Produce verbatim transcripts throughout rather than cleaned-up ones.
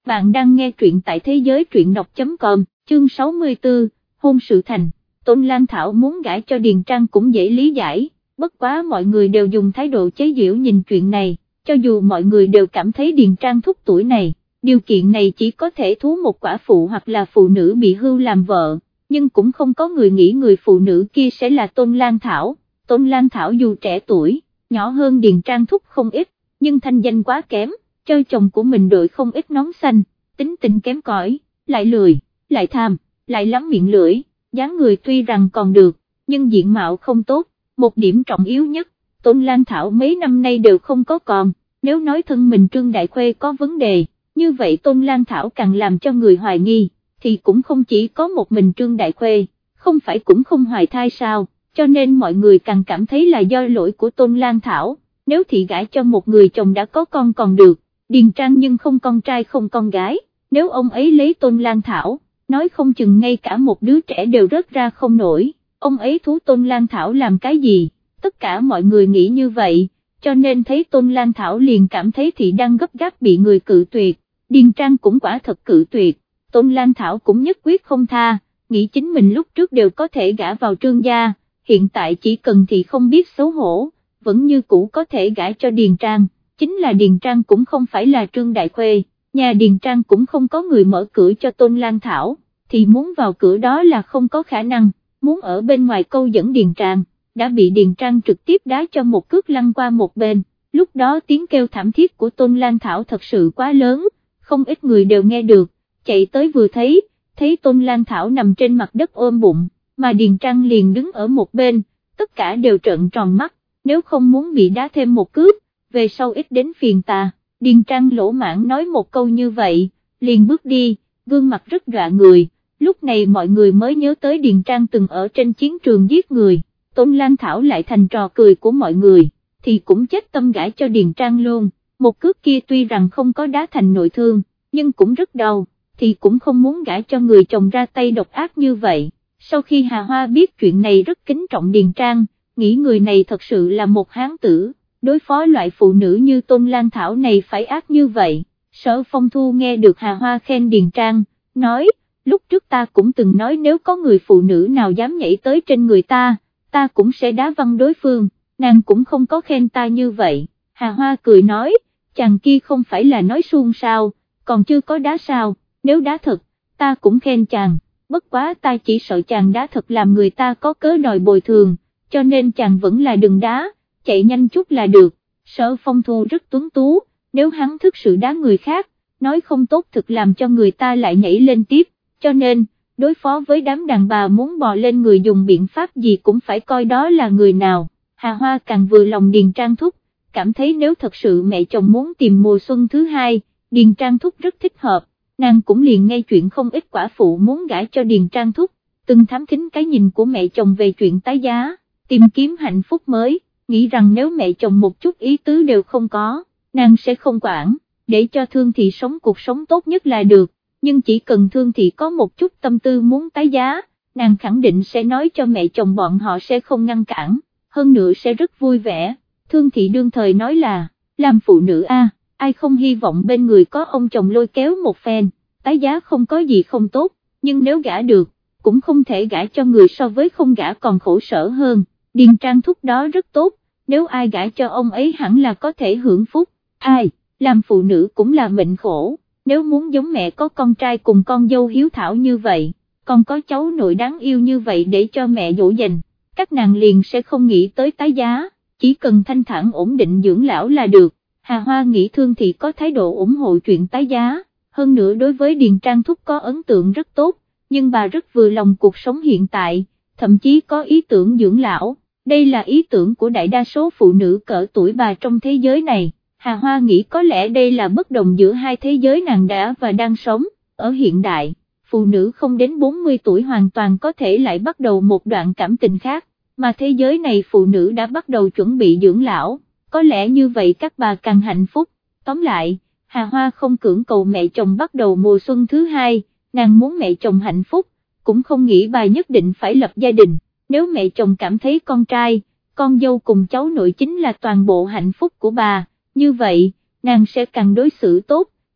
Bạn đang nghe truyện tại thế giới truyện đọc chấm com, chương sáu mươi tư, hôn sự thành. Tôn Lan Thảo muốn gả cho Điền Trang cũng dễ lý giải, bất quá mọi người đều dùng thái độ chế giễu nhìn chuyện này, cho dù mọi người đều cảm thấy Điền Trang thúc tuổi này, điều kiện này chỉ có thể thú một quả phụ hoặc là phụ nữ bị hưu làm vợ, nhưng cũng không có người nghĩ người phụ nữ kia sẽ là Tôn Lan Thảo. Tôn Lan Thảo dù trẻ tuổi, nhỏ hơn Điền Trang thúc không ít, nhưng thanh danh quá kém, cho chồng của mình đội không ít nón xanh, tính tình kém cỏi, lại lười, lại tham, lại lắm miệng lưỡi, dáng người tuy rằng còn được, nhưng diện mạo không tốt, một điểm trọng yếu nhất, Tôn Lan Thảo mấy năm nay đều không có con, nếu nói thân mình Trương Đại Khuê có vấn đề, như vậy Tôn Lan Thảo càng làm cho người hoài nghi, thì cũng không chỉ có một mình Trương Đại Khuê, không phải cũng không hoài thai sao, cho nên mọi người càng cảm thấy là do lỗi của Tôn Lan Thảo, nếu thị gả cho một người chồng đã có con còn được, Điền Trang nhưng không con trai không con gái, nếu ông ấy lấy Tôn Lan Thảo, nói không chừng ngay cả một đứa trẻ đều rớt ra không nổi, ông ấy thú Tôn Lan Thảo làm cái gì, tất cả mọi người nghĩ như vậy, cho nên thấy Tôn Lan Thảo liền cảm thấy thị đang gấp gáp bị người cự tuyệt, Điền Trang cũng quả thật cự tuyệt, Tôn Lan Thảo cũng nhất quyết không tha, nghĩ chính mình lúc trước đều có thể gả vào Trương gia, hiện tại chỉ cần thì không biết xấu hổ, vẫn như cũ có thể gả cho Điền Trang, chính là Điền Trang cũng không phải là Trương Đại Khuê, nhà Điền Trang cũng không có người mở cửa cho Tôn Lan Thảo, thì muốn vào cửa đó là không có khả năng, muốn ở bên ngoài câu dẫn Điền Trang, đã bị Điền Trang trực tiếp đá cho một cước lăn qua một bên, lúc đó tiếng kêu thảm thiết của Tôn Lan Thảo thật sự quá lớn, không ít người đều nghe được, chạy tới vừa thấy, thấy Tôn Lan Thảo nằm trên mặt đất ôm bụng, mà Điền Trang liền đứng ở một bên, tất cả đều trợn tròn mắt, nếu không muốn bị đá thêm một cước, về sau ít đến phiền ta, Điền Trang lỗ mãng nói một câu như vậy, liền bước đi, gương mặt rất dọa người, lúc này mọi người mới nhớ tới Điền Trang từng ở trên chiến trường giết người, Tôn Lan Thảo lại thành trò cười của mọi người, thì cũng chết tâm gãi cho Điền Trang luôn, một cước kia tuy rằng không có đá thành nội thương, nhưng cũng rất đau, thì cũng không muốn gãi cho người chồng ra tay độc ác như vậy. Sau khi Hà Hoa biết chuyện này rất kính trọng Điền Trang, nghĩ người này thật sự là một hán tử, đối phó loại phụ nữ như Tôn Lan Thảo này phải ác như vậy. Sở Phong Thu nghe được Hà Hoa khen Điền Trang, nói, lúc trước ta cũng từng nói nếu có người phụ nữ nào dám nhảy tới trên người ta, ta cũng sẽ đá văng đối phương, nàng cũng không có khen ta như vậy. Hà Hoa cười nói, chàng kia không phải là nói suông sao, còn chưa có đá sao, nếu đá thật, ta cũng khen chàng. Bất quá ta chỉ sợ chàng đá thật làm người ta có cớ đòi bồi thường, cho nên chàng vẫn là đừng đá, chạy nhanh chút là được. Sở Phong Thu rất tuấn tú, nếu hắn thức sự đá người khác, nói không tốt thực làm cho người ta lại nhảy lên tiếp, cho nên, đối phó với đám đàn bà muốn bò lên người dùng biện pháp gì cũng phải coi đó là người nào. Hà Hoa càng vừa lòng Điền Trang thúc, cảm thấy nếu thật sự mẹ chồng muốn tìm mùa xuân thứ hai, Điền Trang thúc rất thích hợp. Nàng cũng liền nghe chuyện không ít quả phụ muốn gả cho Điền Trang thúc, từng thám thính cái nhìn của mẹ chồng về chuyện tái giá, tìm kiếm hạnh phúc mới, nghĩ rằng nếu mẹ chồng một chút ý tứ đều không có, nàng sẽ không quản, để cho Thương Thị sống cuộc sống tốt nhất là được, nhưng chỉ cần Thương Thị có một chút tâm tư muốn tái giá, nàng khẳng định sẽ nói cho mẹ chồng bọn họ sẽ không ngăn cản, hơn nữa sẽ rất vui vẻ. Thương Thị đương thời nói là, làm phụ nữ a. Ai không hy vọng bên người có ông chồng lôi kéo một phen, tái giá không có gì không tốt, nhưng nếu gả được, cũng không thể gả cho người so với không gả còn khổ sở hơn. Điền Trang thúc đó rất tốt, nếu ai gả cho ông ấy hẳn là có thể hưởng phúc, ai, làm phụ nữ cũng là mệnh khổ, nếu muốn giống mẹ có con trai cùng con dâu hiếu thảo như vậy, còn có cháu nội đáng yêu như vậy để cho mẹ dỗ dành, các nàng liền sẽ không nghĩ tới tái giá, chỉ cần thanh thản ổn định dưỡng lão là được. Hà Hoa nghĩ Thương Thị có thái độ ủng hộ chuyện tái giá, hơn nữa đối với Điền Trang thúc có ấn tượng rất tốt, nhưng bà rất vừa lòng cuộc sống hiện tại, thậm chí có ý tưởng dưỡng lão, đây là ý tưởng của đại đa số phụ nữ cỡ tuổi bà trong thế giới này. Hà Hoa nghĩ có lẽ đây là bất đồng giữa hai thế giới nàng đã và đang sống, ở hiện đại, phụ nữ không đến bốn mươi tuổi hoàn toàn có thể lại bắt đầu một đoạn cảm tình khác, mà thế giới này phụ nữ đã bắt đầu chuẩn bị dưỡng lão. Có lẽ như vậy các bà càng hạnh phúc. Tóm lại, Hà Hoa không cưỡng cầu mẹ chồng bắt đầu mùa xuân thứ hai, nàng muốn mẹ chồng hạnh phúc, cũng không nghĩ bà nhất định phải lập gia đình, nếu mẹ chồng cảm thấy con trai, con dâu cùng cháu nội chính là toàn bộ hạnh phúc của bà, như vậy, nàng sẽ càng đối xử tốt,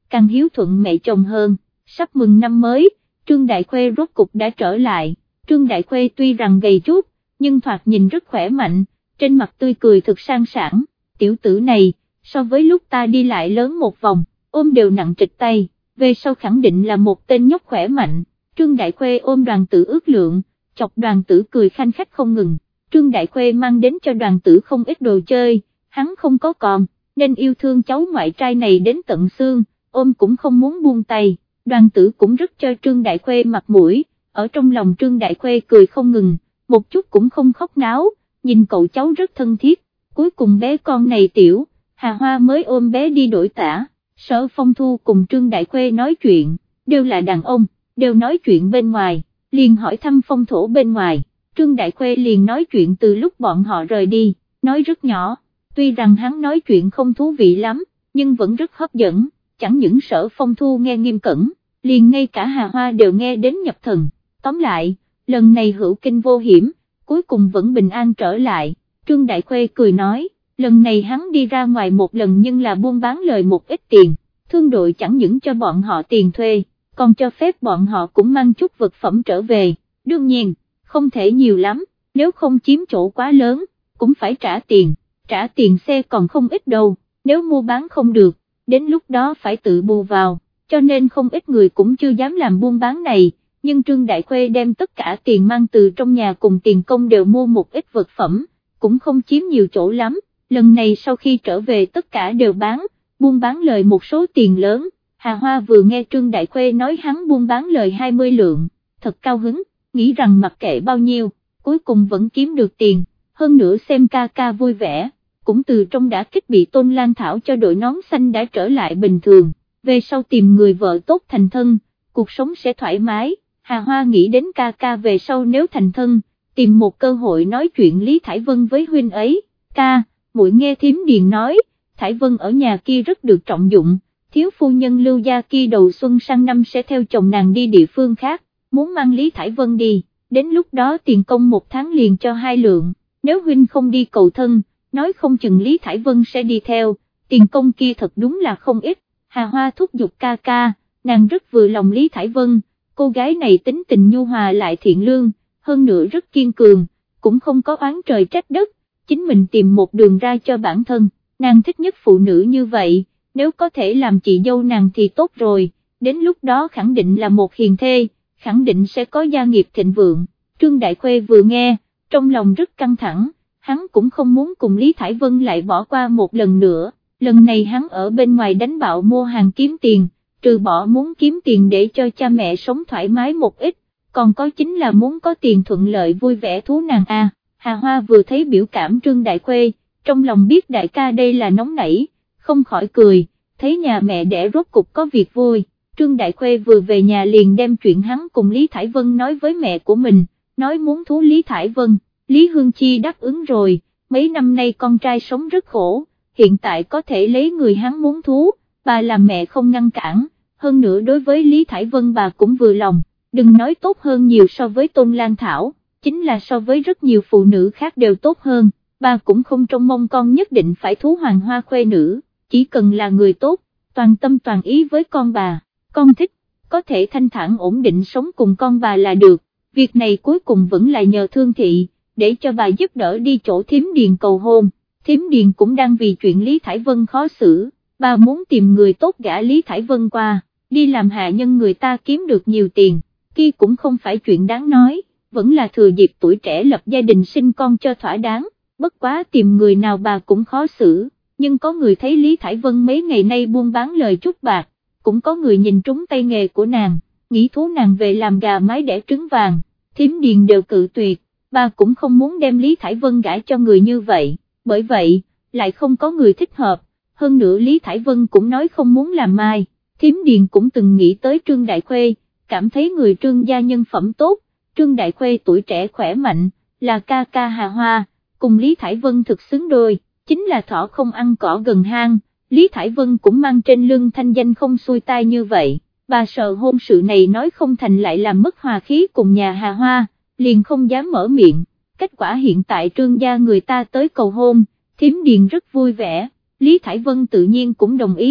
càng hiếu thuận mẹ chồng hơn. Sắp mừng năm mới, Trương Đại Khuê rốt cục đã trở lại. Trương Đại Khuê tuy rằng gầy chút, nhưng thoạt nhìn rất khỏe mạnh, trên mặt tươi cười thực sang sảng. Tiểu tử này, so với lúc ta đi lại lớn một vòng, ôm đều nặng trịch tay, về sau khẳng định là một tên nhóc khỏe mạnh. Trương Đại Khuê ôm Đoàn Tử ước lượng, chọc Đoàn Tử cười khanh khách không ngừng. Trương Đại Khuê mang đến cho Đoàn Tử không ít đồ chơi, hắn không có còn, nên yêu thương cháu ngoại trai này đến tận xương, ôm cũng không muốn buông tay. Đoàn Tử cũng rất cho Trương Đại Khuê mặt mũi, ở trong lòng Trương Đại Khuê cười không ngừng, một chút cũng không khóc náo, nhìn cậu cháu rất thân thiết. Cuối cùng bé con này tiểu, Hà Hoa mới ôm bé đi đổi tã. Sở Phong Thu cùng Trương Đại Khuê nói chuyện, đều là đàn ông, đều nói chuyện bên ngoài, liền hỏi thăm phong thổ bên ngoài. Trương Đại Khuê liền nói chuyện từ lúc bọn họ rời đi, nói rất nhỏ, tuy rằng hắn nói chuyện không thú vị lắm, nhưng vẫn rất hấp dẫn, chẳng những Sở Phong Thu nghe nghiêm cẩn, liền ngay cả Hà Hoa đều nghe đến nhập thần. Tóm lại, lần này hữu kinh vô hiểm, cuối cùng vẫn bình an trở lại. Trương Đại Khuê cười nói, lần này hắn đi ra ngoài một lần nhưng là buôn bán lời một ít tiền, thương đội chẳng những cho bọn họ tiền thuê, còn cho phép bọn họ cũng mang chút vật phẩm trở về, đương nhiên, không thể nhiều lắm, nếu không chiếm chỗ quá lớn, cũng phải trả tiền, trả tiền xe còn không ít đâu, nếu mua bán không được, đến lúc đó phải tự bù vào, cho nên không ít người cũng chưa dám làm buôn bán này, nhưng Trương Đại Khuê đem tất cả tiền mang từ trong nhà cùng tiền công đều mua một ít vật phẩm, cũng không chiếm nhiều chỗ lắm, lần này sau khi trở về tất cả đều bán, buôn bán lời một số tiền lớn. Hà Hoa vừa nghe Trương Đại Khuê nói hắn buôn bán lời hai mươi lượng, thật cao hứng, nghĩ rằng mặc kệ bao nhiêu, cuối cùng vẫn kiếm được tiền, hơn nữa xem ca ca vui vẻ, cũng từ trong đã kích bị Tôn Lan Thảo cho đội nón xanh đã trở lại bình thường, về sau tìm người vợ tốt thành thân, cuộc sống sẽ thoải mái. Hà Hoa nghĩ đến ca ca về sau nếu thành thân, tìm một cơ hội nói chuyện Lý Thải Vân với huynh ấy. Ca, muội nghe thím Điền nói, Thải Vân ở nhà kia rất được trọng dụng, thiếu phu nhân Lưu gia kia đầu xuân sang năm sẽ theo chồng nàng đi địa phương khác, muốn mang Lý Thải Vân đi, đến lúc đó tiền công một tháng liền cho hai lượng, nếu huynh không đi cầu thân, nói không chừng Lý Thải Vân sẽ đi theo, tiền công kia thật đúng là không ít. Hà Hoa thúc giục ca ca, nàng rất vừa lòng Lý Thải Vân, cô gái này tính tình nhu hòa lại thiện lương, hơn nữa rất kiên cường, cũng không có oán trời trách đất, chính mình tìm một đường ra cho bản thân, nàng thích nhất phụ nữ như vậy, nếu có thể làm chị dâu nàng thì tốt rồi, đến lúc đó khẳng định là một hiền thê, khẳng định sẽ có gia nghiệp thịnh vượng. Trương Đại Khuê vừa nghe, trong lòng rất căng thẳng, hắn cũng không muốn cùng Lý Thải Vân lại bỏ qua một lần nữa, lần này hắn ở bên ngoài đánh bạo mua hàng kiếm tiền, trừ bỏ muốn kiếm tiền để cho cha mẹ sống thoải mái một ít, còn có chính là muốn có tiền thuận lợi vui vẻ thú nàng a. Hà Hoa vừa thấy biểu cảm Trương Đại Khuê, trong lòng biết đại ca đây là nóng nảy, không khỏi cười, thấy nhà mẹ đẻ rốt cục có việc vui. Trương Đại Khuê vừa về nhà liền đem chuyện hắn cùng Lý Thải Vân nói với mẹ của mình, nói muốn thú Lý Thải Vân. Lý Hương Chi đáp ứng rồi, mấy năm nay con trai sống rất khổ, hiện tại có thể lấy người hắn muốn thú, bà làm mẹ không ngăn cản, hơn nữa đối với Lý Thải Vân bà cũng vừa lòng, đừng nói tốt hơn nhiều so với Tôn Lan Thảo, chính là so với rất nhiều phụ nữ khác đều tốt hơn, bà cũng không trông mong con nhất định phải thú hoàng hoa khuê nữ, chỉ cần là người tốt, toàn tâm toàn ý với con bà, con thích, có thể thanh thản ổn định sống cùng con bà là được, việc này cuối cùng vẫn là nhờ Thương Thị, để cho bà giúp đỡ đi chỗ thím Điền cầu hôn, thím Điền cũng đang vì chuyện Lý Thải Vân khó xử, bà muốn tìm người tốt gả Lý Thải Vân qua, đi làm hạ nhân người ta kiếm được nhiều tiền, kia cũng không phải chuyện đáng nói, vẫn là thừa dịp tuổi trẻ lập gia đình sinh con cho thỏa đáng, bất quá tìm người nào bà cũng khó xử, nhưng có người thấy Lý Thải Vân mấy ngày nay buôn bán lời chút bạc, cũng có người nhìn trúng tay nghề của nàng, nghĩ thú nàng về làm gà mái đẻ trứng vàng, thím Điền đều cự tuyệt, bà cũng không muốn đem Lý Thải Vân gả cho người như vậy, bởi vậy, lại không có người thích hợp, hơn nữa Lý Thải Vân cũng nói không muốn làm mai, thím Điền cũng từng nghĩ tới Trương Đại Khuê, cảm thấy người Trương gia nhân phẩm tốt, Trương Đại Khuê tuổi trẻ khỏe mạnh, là ca ca Hà Hoa, cùng Lý Thải Vân thực xứng đôi, chính là thỏ không ăn cỏ gần hang, Lý Thải Vân cũng mang trên lưng thanh danh không xuôi tai như vậy, bà sợ hôn sự này nói không thành lại làm mất hòa khí cùng nhà Hà Hoa, liền không dám mở miệng, kết quả hiện tại Trương gia người ta tới cầu hôn, thím Điền rất vui vẻ, Lý Thải Vân tự nhiên cũng đồng ý,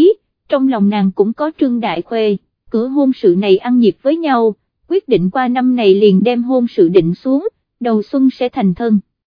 trong lòng nàng cũng có Trương Đại Khuê, cửa hôn sự này ăn nhịp với nhau, quyết định qua năm này liền đem hôn sự định xuống, đầu xuân sẽ thành thân.